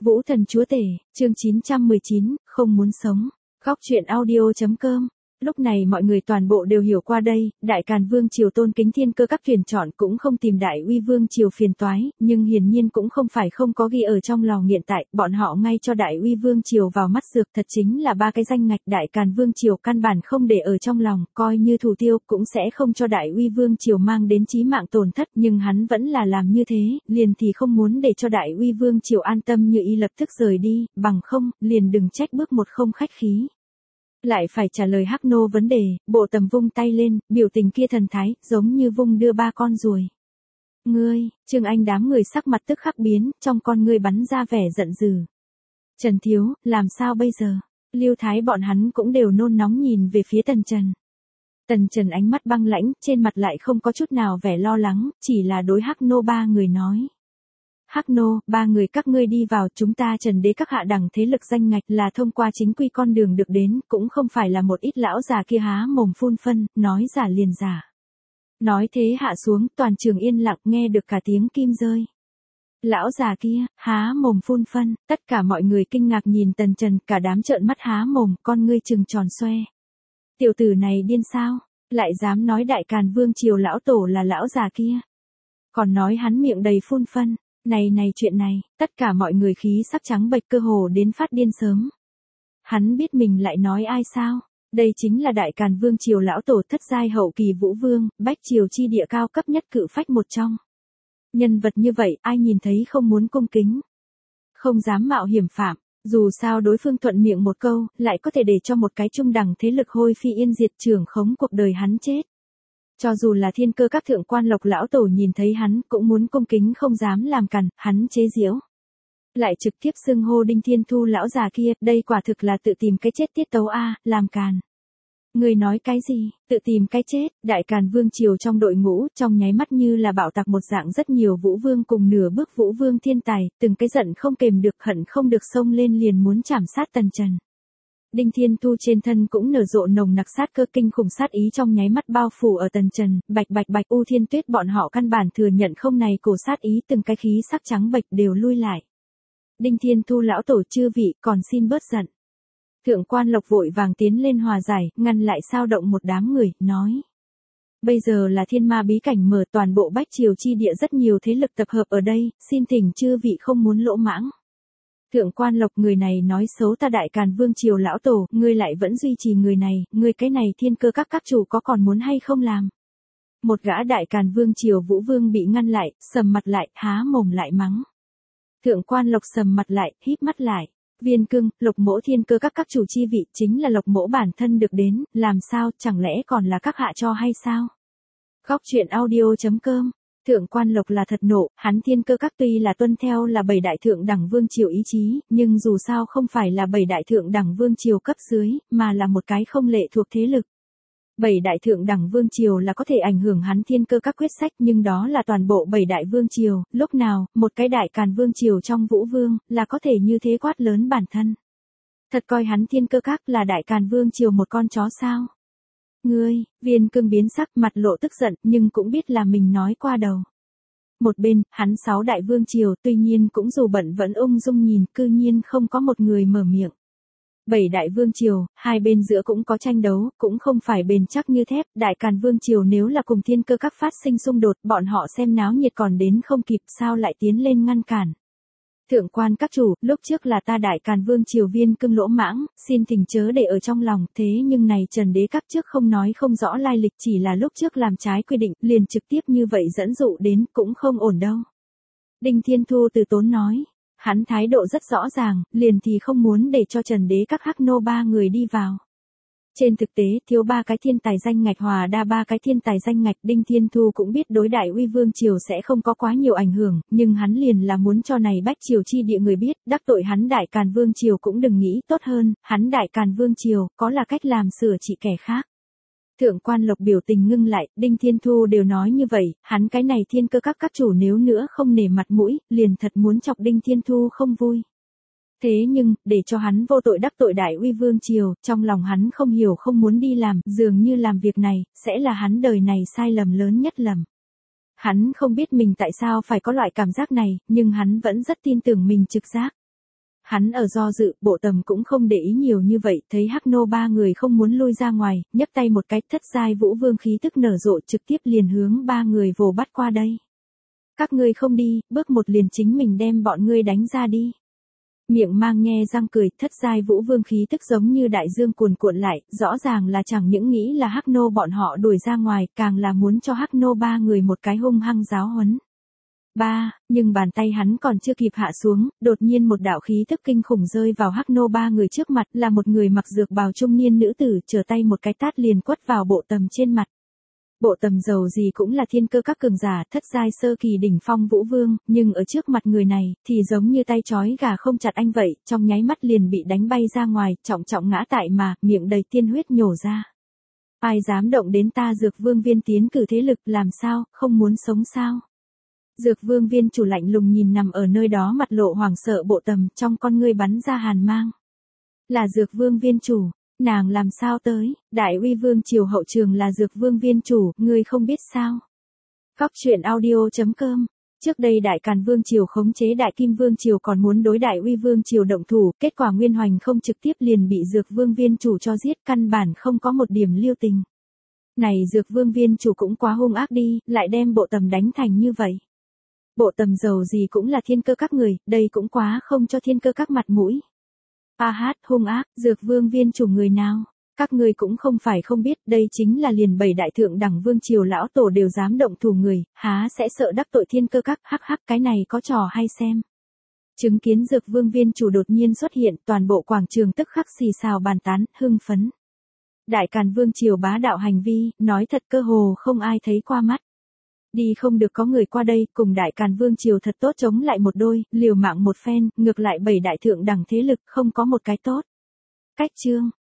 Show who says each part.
Speaker 1: Vũ Thần Chúa Tể, chương 919, không muốn sống. Góc truyện audio.com. Lúc này mọi người toàn bộ đều hiểu qua đây, Đại Càn Vương Triều tôn kính thiên cơ các tuyển chọn cũng không tìm Đại Uy Vương Triều phiền toái, nhưng hiển nhiên cũng không phải không có ghi ở trong lò hiện tại, bọn họ ngay cho Đại Uy Vương Triều vào mắt dược thật chính là 3 cái danh ngạch Đại Càn Vương Triều căn bản không để ở trong lòng, coi như thủ tiêu cũng sẽ không cho Đại Uy Vương Triều mang đến chí mạng tổn thất, nhưng hắn vẫn là làm như thế, liền thì không muốn để cho Đại Uy Vương Triều an tâm như y lập tức rời đi, bằng không, liền đừng trách bước một không khách khí. Lại phải trả lời Hắc Nô vấn đề, Bộ Tầm vung tay lên, biểu tình kia thần thái, giống như vung đưa 3 con ruồi. Ngươi, Trương Anh đám người sắc mặt tức khắc biến, trong con ngươi bắn ra vẻ giận dữ. Trần Thiếu, làm sao bây giờ? Lưu Thái bọn hắn cũng đều nôn nóng nhìn về phía Tần Trần. Tần Trần ánh mắt băng lãnh, trên mặt lại không có chút nào vẻ lo lắng, chỉ là đối Hắc Nô 3 người nói. Hắc Nô, 3 người các ngươi đi vào, chúng ta Trần Đế các hạ đẳng thế lực danh ngạch là thông qua chính quy con đường được đến, cũng không phải là một ít lão già kia há mồm phun phân, nói giả liền giả. Nói thế hạ xuống, toàn trường yên lặng nghe được cả tiếng kim rơi. Lão già kia, há mồm phun phân, tất cả mọi người kinh ngạc nhìn Tần Trần, cả đám trợn mắt há mồm, con ngươi trừng tròn xoe. Tiểu tử này điên sao, lại dám nói Đại Càn Vương Triều lão tổ là lão già kia. Còn nói hắn miệng đầy phun phân. Này chuyện này, tất cả mọi người khí sắc trắng bệch cơ hồ đến phát điên sớm. Hắn biết mình lại nói ai sao? Đây chính là Đại Càn Vương Triều lão tổ thất giai hậu kỳ Vũ Vương, bách triều chi địa cao cấp nhất cự phách một trong. Nhân vật như vậy, ai nhìn thấy không muốn cung kính. Không dám mạo hiểm phạm, dù sao đối phương thuận miệng một câu, lại có thể để cho một cái trung đẳng thế lực hôi phi yên diệt trưởng khống cuộc đời hắn chết. Cho dù là thiên cơ các thượng quan Lộc lão tổ nhìn thấy hắn cũng muốn cung kính không dám làm cằn, hắn chế giễu. Lại trực tiếp xưng hô Đinh Thiên Thu lão già kia, đây quả thực là tự tìm cái chết tiết tấu a, làm càn. Người nói cái gì, tự tìm cái chết, Đại Càn Vương Triều trong đội ngũ, trong nháy mắt như là bạo tạc một dạng rất nhiều Vũ Vương cùng nửa bước Vũ Vương thiên tài, từng cái giận không kềm được hận không được xông lên liền muốn chảm sát Tần Trần. Đinh Thiên Thu trên thân cũng nở rộ nồng nặc sát cơ kinh khủng sát ý trong nháy mắt bao phủ ở Tần Trần, bạch U Thiên Tuyết bọn họ căn bản thừa nhận không này cổ sát ý từng cái khí sắc trắng bệch đều lui lại. Đinh Thiên Thu lão tổ chư vị còn xin bớt giận. Thượng quan Lộc vội vàng tiến lên hòa giải, ngăn lại sao động một đám người, nói. Bây giờ là thiên ma bí cảnh mở toàn bộ bách triều chi địa rất nhiều thế lực tập hợp ở đây, xin thỉnh chư vị không muốn lỗ mãng. Thượng quan Lộc người này nói xấu ta Đại Càn Vương Triều lão tổ, ngươi lại vẫn duy trì người này, ngươi cái này thiên cơ các chủ có còn muốn hay không làm? Một gã Đại Càn Vương Triều Vũ Vương bị ngăn lại, sầm mặt lại, há mồm lại mắng. Thượng quan Lộc sầm mặt lại, híp mắt lại. Viên Cương, Lộc Mỗ thiên cơ các chủ chi vị chính là Lộc Mỗ bản thân được đến, làm sao, chẳng lẽ còn là các hạ cho hay sao? Góc truyện audio.com. Thượng quan Lộc là thật nộ, hắn thiên cơ các tuy là tuân theo là 7 đại thượng đẳng vương triều ý chí, nhưng dù sao không phải là 7 đại thượng đẳng vương triều cấp dưới, mà là một cái không lệ thuộc thế lực. 7 đại thượng đẳng vương triều là có thể ảnh hưởng hắn thiên cơ các quyết sách nhưng đó là toàn bộ 7 đại vương triều, lúc nào, một cái Đại Càn Vương triều trong Vũ Vương, là có thể như thế quát lớn bản thân. Thật coi hắn thiên cơ các là Đại Càn Vương triều một con chó sao? Ngươi, Viên Cương biến sắc mặt lộ tức giận nhưng cũng biết là mình nói qua đầu. Một bên, hắn 6 đại vương triều tuy nhiên cũng dù bận vẫn ung dung nhìn cư nhiên không có một người mở miệng. 7 đại vương triều, hai bên giữa cũng có tranh đấu, cũng không phải bền chắc như thép, Đại Càn Vương triều nếu là cùng thiên cơ các phát sinh xung đột, bọn họ xem náo nhiệt còn đến không kịp sao lại tiến lên ngăn cản. Thượng quan các chủ, lúc trước là ta Đại Càn Vương triều Viên Cương lỗ mãng, xin thỉnh chớ để ở trong lòng, thế nhưng này Trần Đế các trước không nói không rõ lai lịch chỉ là lúc trước làm trái quy định, liền trực tiếp như vậy dẫn dụ đến, cũng không ổn đâu. Đinh Thiên Thu từ tốn nói, hắn thái độ rất rõ ràng, liền thì không muốn để cho Trần Đế các Hắc Nô 3 người đi vào. Trên thực tế, thiếu 3 cái thiên tài danh ngạch hòa đa 3 cái thiên tài danh ngạch, Đinh Thiên Thu cũng biết đối Đại Uy Vương triều sẽ không có quá nhiều ảnh hưởng, nhưng hắn liền là muốn cho này bách triều chi địa người biết, đắc tội hắn Đại Càn Vương triều cũng đừng nghĩ tốt hơn, hắn Đại Càn Vương triều có là cách làm sửa trị kẻ khác. Thượng quan Lộc biểu tình ngưng lại, Đinh Thiên Thu đều nói như vậy, hắn cái này thiên cơ các chủ nếu nữa không nể mặt mũi, liền thật muốn chọc Đinh Thiên Thu không vui. Thế nhưng, để cho hắn vô tội đắc tội Đại Uy Vương triều, trong lòng hắn không hiểu không muốn đi làm, dường như làm việc này, sẽ là hắn đời này sai lầm lớn nhất lầm. Hắn không biết mình tại sao phải có loại cảm giác này, nhưng hắn vẫn rất tin tưởng mình trực giác. hắn ở do dự, Bộ Tầm cũng không để ý nhiều như vậy, thấy Hắc Nô ba người không muốn lui ra ngoài, nhấc tay một cái, thất giai vũ vương khí tức nở rộ trực tiếp liền hướng ba người vồ bắt qua đây. Các ngươi không đi, bước một liền chính mình đem bọn ngươi đánh ra đi. Miệng mang nhe răng cười, thất giai vũ vương khí tức giống như đại dương cuồn cuộn lại, rõ ràng là chẳng những nghĩ là Hắc Nô bọn họ đuổi ra ngoài, càng là muốn cho Hắc Nô ba người một cái hung hăng giáo huấn. Nhưng bàn tay hắn còn chưa kịp hạ xuống, đột nhiên một đạo khí tức kinh khủng rơi vào Hắc Nô ba người trước mặt, là một người mặc dược bào trung niên nữ tử, trở tay một cái tát liền quất vào Bộ Tầm trên mặt. Bộ Tầm dầu gì cũng là thiên cơ các cường giả, thất giai sơ kỳ đỉnh phong vũ vương, nhưng ở trước mặt người này, thì giống như tay trói gà không chặt anh vậy, trong nháy mắt liền bị đánh bay ra ngoài, trọng trọng ngã tại mà, miệng đầy tiên huyết nhổ ra. Ai dám động đến ta Dược Vương Viên tiến cử thế lực, làm sao, không muốn sống sao? Dược Vương Viên chủ lạnh lùng nhìn nằm ở nơi đó mặt lộ hoảng sợ Bộ Tầm, trong con ngươi bắn ra hàn mang. Là Dược Vương Viên chủ, nàng làm sao tới, Đại Uy Vương triều hậu trường là Dược Vương Viên chủ, ngươi không biết sao? Góc truyện audio.com. Trước đây Đại Càn Vương triều khống chế Đại Kim Vương triều còn muốn đối Đại Uy Vương triều động thủ, kết quả Nguyên Hoành không trực tiếp liền bị Dược Vương Viên chủ cho giết, căn bản không có một điểm lưu tình. Này Dược Vương Viên chủ cũng quá hung ác đi, lại đem Bộ Tầm đánh thành như vậy. Bộ Tầm dầu gì cũng là thiên cơ các người, đây cũng quá không cho thiên cơ các mặt mũi. Hung ác, Dược Vương Viên chủ người nào? Các ngươi cũng không phải không biết, đây chính là liền 7 đại thượng đẳng vương triều lão tổ đều dám động thủ người, há sẽ sợ đắc tội thiên cơ các, cái này có trò hay xem. Chứng kiến Dược Vương Viên chủ đột nhiên xuất hiện, toàn bộ quảng trường tức khắc xì xào bàn tán, hưng phấn. Đại Càn Vương triều bá đạo hành vi, nói thật cơ hồ không ai thấy qua mắt. Đi không được có người qua đây, cùng Đại Càn Vương triều thật tốt chống lại một đôi, liều mạng một phen, ngược lại 7 đại thượng đẳng thế lực không có một cái tốt. Cách chương